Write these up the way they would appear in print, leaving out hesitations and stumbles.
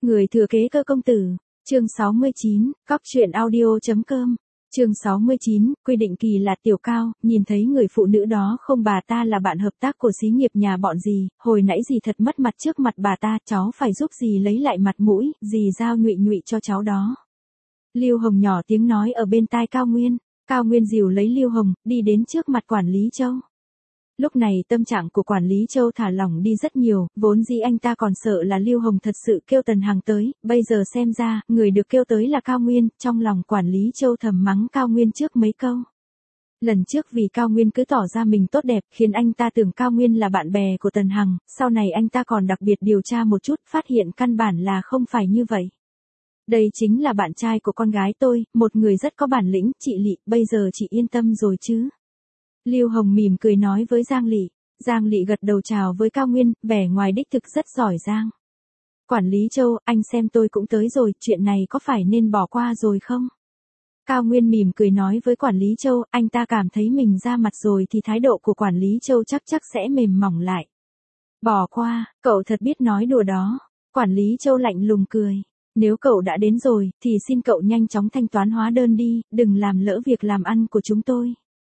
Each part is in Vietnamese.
Người thừa kế cơ công tử. Chương 69, cóc truyện audio.com. Chương 69, quy định kỳ là Tiểu Cao, nhìn thấy người phụ nữ đó không, bà ta là bạn hợp tác của xí nghiệp nhà bọn dì, hồi nãy dì thật mất mặt trước mặt bà ta, cháu phải giúp dì lấy lại mặt mũi, dì giao nhụy nhụy cho cháu đó. Lưu Hồng nhỏ tiếng nói ở bên tai Cao Nguyên. Cao Nguyên dìu lấy Lưu Hồng, đi đến trước mặt quản lý Châu. Lúc này tâm trạng của quản lý Châu thả lỏng đi rất nhiều, vốn dĩ anh ta còn sợ là Lưu Hồng thật sự kêu Tần Hằng tới, bây giờ xem ra, người được kêu tới là Cao Nguyên, trong lòng quản lý Châu thầm mắng Cao Nguyên trước mấy câu. Lần trước vì Cao Nguyên cứ tỏ ra mình tốt đẹp, khiến anh ta tưởng Cao Nguyên là bạn bè của Tần Hằng, sau này anh ta còn đặc biệt điều tra một chút, phát hiện căn bản là không phải như vậy. Đây chính là bạn trai của con gái tôi, một người rất có bản lĩnh, chị Lị, bây giờ chị yên tâm rồi chứ. Lưu Hồng mỉm cười nói với Giang Lị. Giang Lị gật đầu chào với Cao Nguyên, vẻ ngoài đích thực rất giỏi giang. Quản lý Châu, anh xem tôi cũng tới rồi, chuyện này có phải nên bỏ qua rồi không? Cao Nguyên mỉm cười nói với quản lý Châu, anh ta cảm thấy mình ra mặt rồi thì thái độ của quản lý Châu chắc sẽ mềm mỏng lại. Bỏ qua, cậu thật biết nói đùa đó. Quản lý Châu lạnh lùng cười. Nếu cậu đã đến rồi, thì xin cậu nhanh chóng thanh toán hóa đơn đi, đừng làm lỡ việc làm ăn của chúng tôi.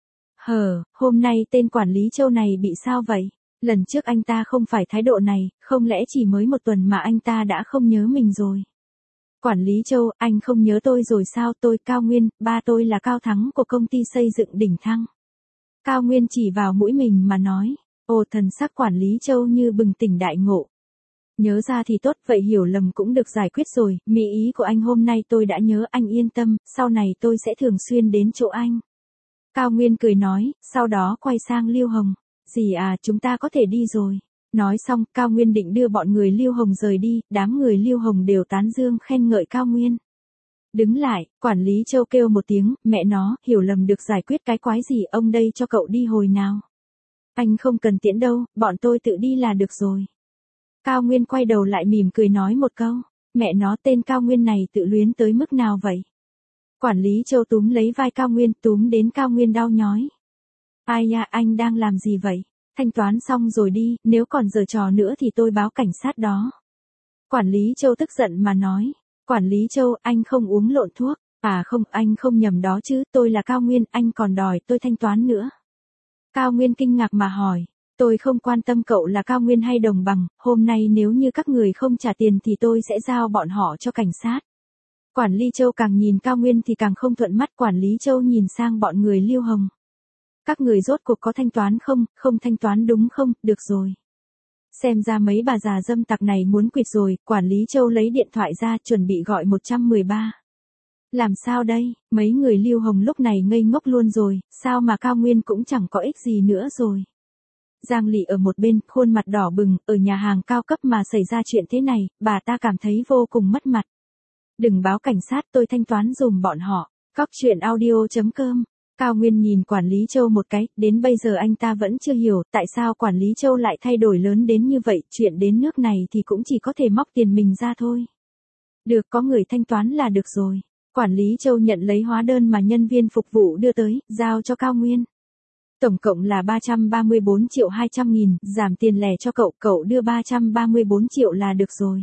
Hôm nay tên quản lý Châu này bị sao vậy? Lần trước anh ta không phải thái độ này, không lẽ chỉ mới một tuần mà anh ta đã không nhớ mình rồi? Quản lý Châu, anh không nhớ tôi rồi sao? Tôi Cao Nguyên, ba tôi là Cao Thắng của công ty xây dựng Đỉnh Thăng. Cao Nguyên chỉ vào mũi mình mà nói. Ồ, thần sắc quản lý Châu như bừng tỉnh đại ngộ. Nhớ ra thì tốt, vậy hiểu lầm cũng được giải quyết rồi, mỹ ý của anh hôm nay tôi đã nhớ, anh yên tâm, sau này tôi sẽ thường xuyên đến chỗ anh. Cao Nguyên cười nói, sau đó quay sang Lưu Hồng. Dì à, chúng ta có thể đi rồi. Nói xong, Cao Nguyên định đưa bọn người Lưu Hồng rời đi, đám người Lưu Hồng đều tán dương khen ngợi Cao Nguyên. Đứng lại, quản lý Châu kêu một tiếng, mẹ nó, hiểu lầm được giải quyết cái quái gì, ông đây cho cậu đi hồi nào. Anh không cần tiễn đâu, bọn tôi tự đi là được rồi. Cao Nguyên quay đầu lại mỉm cười nói một câu, mẹ nó tên Cao Nguyên này tự luyến tới mức nào vậy? Quản lý Châu túm lấy vai Cao Nguyên, túm đến Cao Nguyên đau nhói. Ai ya, anh đang làm gì vậy? Thanh toán xong rồi đi, nếu còn giở trò nữa thì tôi báo cảnh sát đó. Quản lý Châu tức giận mà nói. Quản lý Châu, anh không uống lộn thuốc. À không, anh không nhầm đó chứ, tôi là Cao Nguyên, anh còn đòi tôi thanh toán nữa. Cao Nguyên kinh ngạc mà hỏi. Tôi không quan tâm cậu là Cao Nguyên hay đồng bằng, hôm nay nếu như các người không trả tiền thì tôi sẽ giao bọn họ cho cảnh sát. Quản lý Châu càng nhìn Cao Nguyên thì càng không thuận mắt, quản lý Châu nhìn sang bọn người Lưu Hồng. Các người rốt cuộc có thanh toán không, không thanh toán đúng không, được rồi. Xem ra mấy bà già dâm tặc này muốn quỵt rồi, quản lý Châu lấy điện thoại ra chuẩn bị gọi 113. Làm sao đây, mấy người Lưu Hồng lúc này ngây ngốc luôn rồi, sao mà Cao Nguyên cũng chẳng có ích gì nữa rồi. Giang Lị ở một bên, khuôn mặt đỏ bừng, ở nhà hàng cao cấp mà xảy ra chuyện thế này, bà ta cảm thấy vô cùng mất mặt. Đừng báo cảnh sát, tôi thanh toán dùm bọn họ. Cóc truyện audio.com. Cao Nguyên nhìn quản lý Châu một cái, đến bây giờ anh ta vẫn chưa hiểu tại sao quản lý Châu lại thay đổi lớn đến như vậy, chuyện đến nước này thì cũng chỉ có thể móc tiền mình ra thôi. Được, có người thanh toán là được rồi. Quản lý Châu nhận lấy hóa đơn mà nhân viên phục vụ đưa tới, giao cho Cao Nguyên. Tổng cộng là 334.200.000, giảm tiền lẻ cho cậu, cậu đưa 334 triệu là được rồi.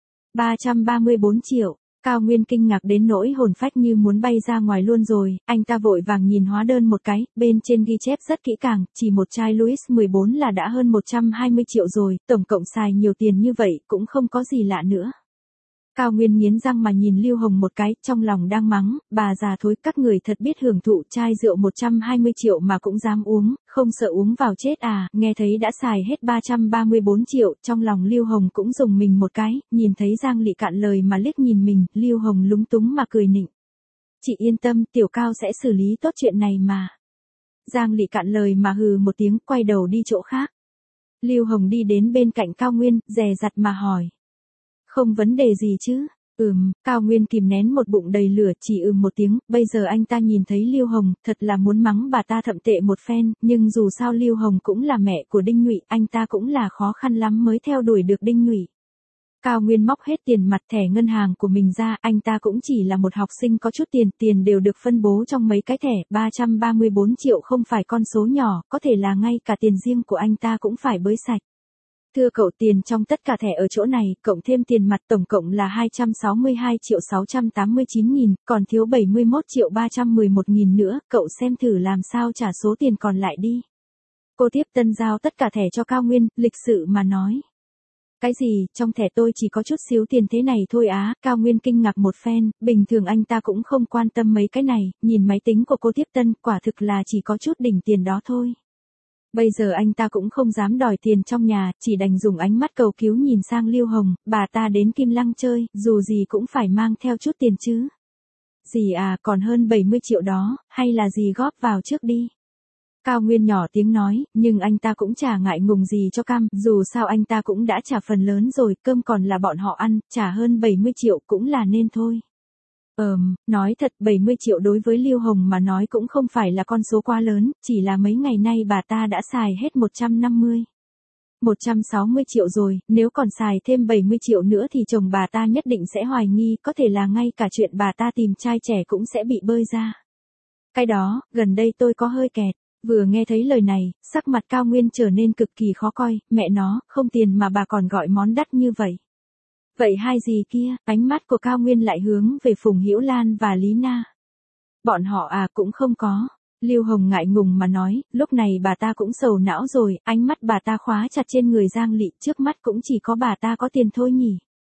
334 triệu. Cao Nguyên kinh ngạc đến nỗi hồn phách như muốn bay ra ngoài luôn rồi, anh ta vội vàng nhìn hóa đơn một cái, bên trên ghi chép rất kỹ càng, chỉ một chai Louis 14 là đã hơn 120 triệu rồi, tổng cộng xài nhiều tiền như vậy cũng không có gì lạ nữa. Cao Nguyên nghiến răng mà nhìn Lưu Hồng một cái, trong lòng đang mắng, bà già thối, các người thật biết hưởng thụ, chai rượu 120 triệu mà cũng dám uống, không sợ uống vào chết à, nghe thấy đã xài hết 334 triệu, trong lòng Lưu Hồng cũng rùng mình một cái, nhìn thấy Giang Lị cạn lời mà liếc nhìn mình, Lưu Hồng lúng túng mà cười nịnh. Chị yên tâm, Tiểu Cao sẽ xử lý tốt chuyện này mà. Giang Lị cạn lời mà hừ một tiếng, quay đầu đi chỗ khác. Lưu Hồng đi đến bên cạnh Cao Nguyên, dè dặt mà hỏi. Không vấn đề gì chứ? Cao Nguyên kìm nén một bụng đầy lửa, chỉ một tiếng, bây giờ anh ta nhìn thấy Lưu Hồng, thật là muốn mắng bà ta thậm tệ một phen, nhưng dù sao Lưu Hồng cũng là mẹ của Đinh Nhụy, anh ta cũng là khó khăn lắm mới theo đuổi được Đinh Nhụy. Cao Nguyên móc hết tiền mặt thẻ ngân hàng của mình ra, anh ta cũng chỉ là một học sinh có chút tiền đều được phân bố trong mấy cái thẻ, 334 triệu không phải con số nhỏ, có thể là ngay cả tiền riêng của anh ta cũng phải bới sạch. Thưa cậu, tiền trong tất cả thẻ ở chỗ này, cộng thêm tiền mặt tổng cộng là 262.689.000, còn thiếu 71.311.000 nữa, cậu xem thử làm sao trả số tiền còn lại đi. Cô tiếp tân giao tất cả thẻ cho Cao Nguyên, lịch sự mà nói. Cái gì, trong thẻ tôi chỉ có chút xíu tiền thế này thôi á, Cao Nguyên kinh ngạc một phen, bình thường anh ta cũng không quan tâm mấy cái này, nhìn máy tính của cô tiếp tân, quả thực là chỉ có chút đỉnh tiền đó thôi. Bây giờ anh ta cũng không dám đòi tiền trong nhà, chỉ đành dùng ánh mắt cầu cứu nhìn sang Lưu Hồng, bà ta đến Kim Lăng chơi, dù gì cũng phải mang theo chút tiền chứ. Gì à, còn hơn 70 triệu đó, hay là gì góp vào trước đi. Cao Nguyên nhỏ tiếng nói, nhưng anh ta cũng chả ngại ngùng gì cho cam, dù sao anh ta cũng đã trả phần lớn rồi, cơm còn là bọn họ ăn, trả hơn 70 triệu cũng là nên thôi. Nói thật 70 triệu đối với Lưu Hồng mà nói cũng không phải là con số quá lớn, chỉ là mấy ngày nay bà ta đã xài hết 160 triệu rồi, nếu còn xài thêm 70 triệu nữa thì chồng bà ta nhất định sẽ hoài nghi, có thể là ngay cả chuyện bà ta tìm trai trẻ cũng sẽ bị bơi ra. Cái đó, gần đây tôi có hơi kẹt. Vừa nghe thấy lời này, sắc mặt Cao Nguyên trở nên cực kỳ khó coi, mẹ nó, không tiền mà bà còn gọi món đắt như vậy. Vậy hai gì kia, ánh mắt của Cao Nguyên lại hướng về Phùng Hữu Lan và Lý Na. Bọn họ à cũng không có. Lưu Hồng ngại ngùng mà nói, lúc này bà ta cũng sầu não rồi, ánh mắt bà ta khóa chặt trên người Giang Lị, trước mắt cũng chỉ có bà ta có tiền thôi nhỉ.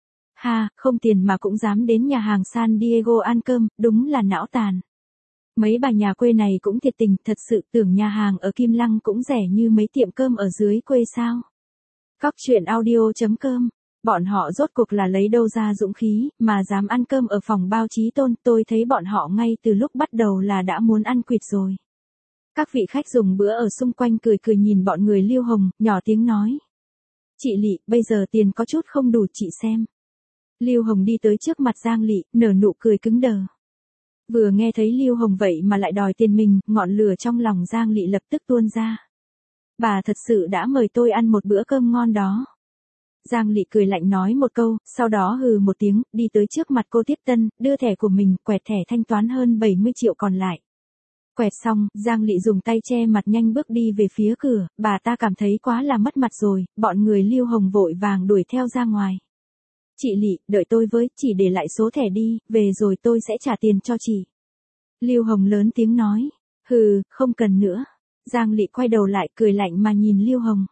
Ha, không tiền mà cũng dám đến nhà hàng San Diego ăn cơm, đúng là não tàn. Mấy bà nhà quê này cũng thiệt tình, thật sự tưởng nhà hàng ở Kim Lăng cũng rẻ như mấy tiệm cơm ở dưới quê sao. Cóc truyện audio.com, bọn họ rốt cuộc là lấy đâu ra dũng khí, mà dám ăn cơm ở phòng bao Chí Tôn, tôi thấy bọn họ ngay từ lúc bắt đầu là đã muốn ăn quỵt rồi. Các vị khách dùng bữa ở xung quanh cười cười nhìn bọn người Lưu Hồng, nhỏ tiếng nói. Chị Lị, bây giờ tiền có chút không đủ chị xem. Lưu Hồng đi tới trước mặt Giang Lị, nở nụ cười cứng đờ. Vừa nghe thấy Lưu Hồng vậy mà lại đòi tiền mình, ngọn lửa trong lòng Giang Lị lập tức tuôn ra. Bà thật sự đã mời tôi ăn một bữa cơm ngon đó. Giang Lị cười lạnh nói một câu, sau đó hừ một tiếng, đi tới trước mặt cô tiếp tân, đưa thẻ của mình, quẹt thẻ thanh toán hơn 70 triệu còn lại. Quẹt xong, Giang Lị dùng tay che mặt nhanh bước đi về phía cửa, bà ta cảm thấy quá là mất mặt rồi, bọn người Lưu Hồng vội vàng đuổi theo ra ngoài. Chị Lị, đợi tôi với, chỉ để lại số thẻ đi, về rồi tôi sẽ trả tiền cho chị. Lưu Hồng lớn tiếng nói, hừ, không cần nữa. Giang Lị quay đầu lại cười lạnh mà nhìn Lưu Hồng.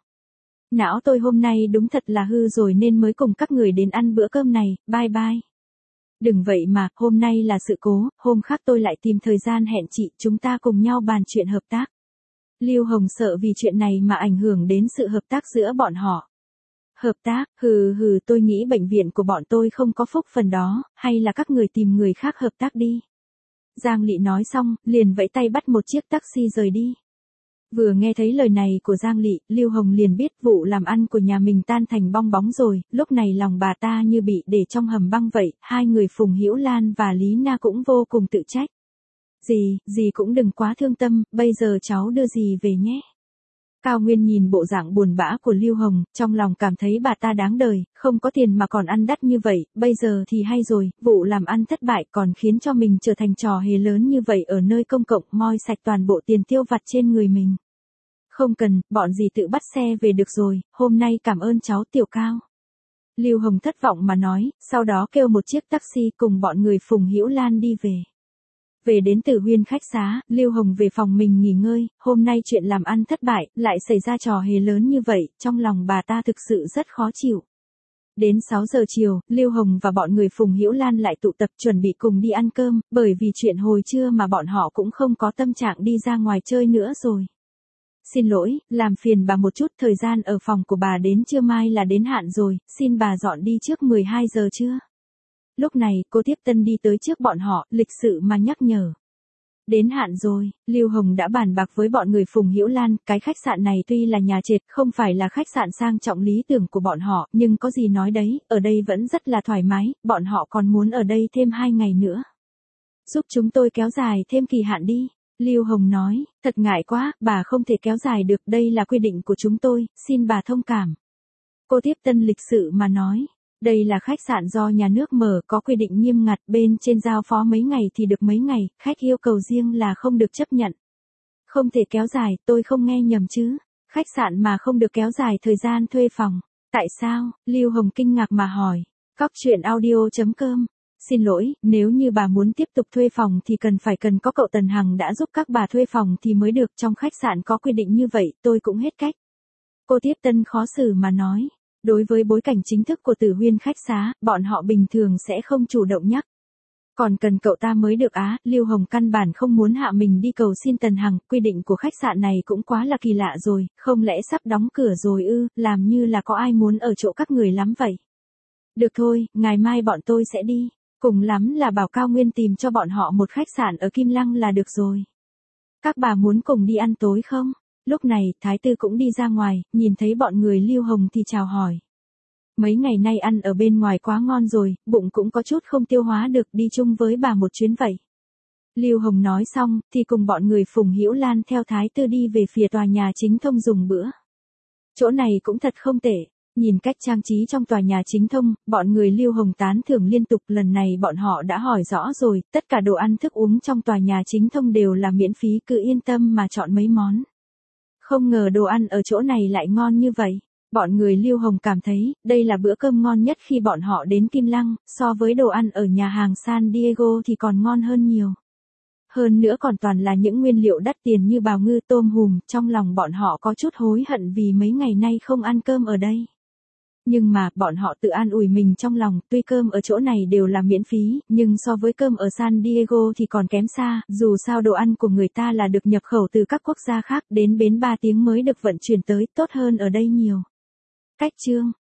Não tôi hôm nay đúng thật là hư rồi nên mới cùng các người đến ăn bữa cơm này, bye bye. Đừng vậy mà, hôm nay là sự cố, hôm khác tôi lại tìm thời gian hẹn chị, chúng ta cùng nhau bàn chuyện hợp tác. Lưu Hồng sợ vì chuyện này mà ảnh hưởng đến sự hợp tác giữa bọn họ. Hợp tác, hừ, tôi nghĩ bệnh viện của bọn tôi không có phúc phần đó, hay là các người tìm người khác hợp tác đi. Giang Lị nói xong, liền vẫy tay bắt một chiếc taxi rời đi. Vừa nghe thấy lời này của Giang Lị, Lưu Hồng liền biết vụ làm ăn của nhà mình tan thành bong bóng rồi, lúc này lòng bà ta như bị để trong hầm băng vậy, hai người Phùng Hữu Lan và Lý Na cũng vô cùng tự trách. Dì cũng đừng quá thương tâm, bây giờ cháu đưa dì về nhé. Cao Nguyên nhìn bộ dạng buồn bã của Lưu Hồng, trong lòng cảm thấy bà ta đáng đời, không có tiền mà còn ăn đắt như vậy, bây giờ thì hay rồi, vụ làm ăn thất bại còn khiến cho mình trở thành trò hề lớn như vậy ở nơi công cộng, moi sạch toàn bộ tiền tiêu vặt trên người mình. Không cần, bọn dì tự bắt xe về được rồi, hôm nay cảm ơn cháu Tiểu Cao. Lưu Hồng thất vọng mà nói, sau đó kêu một chiếc taxi cùng bọn người Phùng Hữu Lan đi về. Về đến Tử Huyên khách xá, Lưu Hồng về phòng mình nghỉ ngơi, hôm nay chuyện làm ăn thất bại, lại xảy ra trò hề lớn như vậy, trong lòng bà ta thực sự rất khó chịu. Đến 6 giờ chiều, Lưu Hồng và bọn người Phùng Hữu Lan lại tụ tập chuẩn bị cùng đi ăn cơm, bởi vì chuyện hồi trưa mà bọn họ cũng không có tâm trạng đi ra ngoài chơi nữa rồi. Xin lỗi, làm phiền bà một chút, thời gian ở phòng của bà đến trưa mai là đến hạn rồi, xin bà dọn đi trước 12 giờ trưa. Lúc này, cô tiếp tân đi tới trước bọn họ, lịch sự mà nhắc nhở. Đến hạn rồi, Lưu Hồng đã bàn bạc với bọn người Phùng Hữu Lan, cái khách sạn này tuy là nhà trệt, không phải là khách sạn sang trọng lý tưởng của bọn họ, nhưng có gì nói đấy, ở đây vẫn rất là thoải mái, bọn họ còn muốn ở đây thêm 2 ngày nữa. Giúp chúng tôi kéo dài thêm kỳ hạn đi. Lưu Hồng nói, thật ngại quá, bà không thể kéo dài được, đây là quy định của chúng tôi, xin bà thông cảm. Cô tiếp tân lịch sự mà nói. Đây là khách sạn do nhà nước mở, có quy định nghiêm ngặt, bên trên giao phó mấy ngày thì được mấy ngày, khách yêu cầu riêng là không được chấp nhận. Không thể kéo dài, tôi không nghe nhầm chứ. Khách sạn mà không được kéo dài thời gian thuê phòng. Tại sao? Lưu Hồng kinh ngạc mà hỏi. Cóc truyện audio.com. Xin lỗi, nếu như bà muốn tiếp tục thuê phòng thì cần có cậu Tần Hằng đã giúp các bà thuê phòng thì mới được, trong khách sạn có quy định như vậy, tôi cũng hết cách. Cô Tiếp Tân khó xử mà nói. Đối với bối cảnh chính thức của Tử Huyên khách xá, bọn họ bình thường sẽ không chủ động nhắc. Còn cần cậu ta mới được á, Lưu Hồng căn bản không muốn hạ mình đi cầu xin Tần Hằng, quy định của khách sạn này cũng quá là kỳ lạ rồi, không lẽ sắp đóng cửa rồi ư, làm như là có ai muốn ở chỗ các người lắm vậy. Được thôi, ngày mai bọn tôi sẽ đi, cùng lắm là bảo Cao Nguyên tìm cho bọn họ một khách sạn ở Kim Lăng là được rồi. Các bà muốn cùng đi ăn tối không? Lúc này, Thái Tư cũng đi ra ngoài, nhìn thấy bọn người Lưu Hồng thì chào hỏi. Mấy ngày nay ăn ở bên ngoài quá ngon rồi, bụng cũng có chút không tiêu hóa được, đi chung với bà một chuyến vậy. Lưu Hồng nói xong, thì cùng bọn người Phùng Hữu Lan theo Thái Tư đi về phía tòa nhà chính thông dùng bữa. Chỗ này cũng thật không tệ, nhìn cách trang trí trong tòa nhà chính thông, bọn người Lưu Hồng tán thưởng liên tục, lần này bọn họ đã hỏi rõ rồi, tất cả đồ ăn thức uống trong tòa nhà chính thông đều là miễn phí, cứ yên tâm mà chọn mấy món. Không ngờ đồ ăn ở chỗ này lại ngon như vậy. Bọn người Lưu Hồng cảm thấy, đây là bữa cơm ngon nhất khi bọn họ đến Kim Lăng, so với đồ ăn ở nhà hàng San Diego thì còn ngon hơn nhiều. Hơn nữa còn toàn là những nguyên liệu đắt tiền như bào ngư, tôm hùm, trong lòng bọn họ có chút hối hận vì mấy ngày nay không ăn cơm ở đây. Nhưng mà, bọn họ tự an ủi mình trong lòng, tuy cơm ở chỗ này đều là miễn phí, nhưng so với cơm ở San Diego thì còn kém xa, dù sao đồ ăn của người ta là được nhập khẩu từ các quốc gia khác, đến bến 3 tiếng mới được vận chuyển tới, tốt hơn ở đây nhiều. Cách chương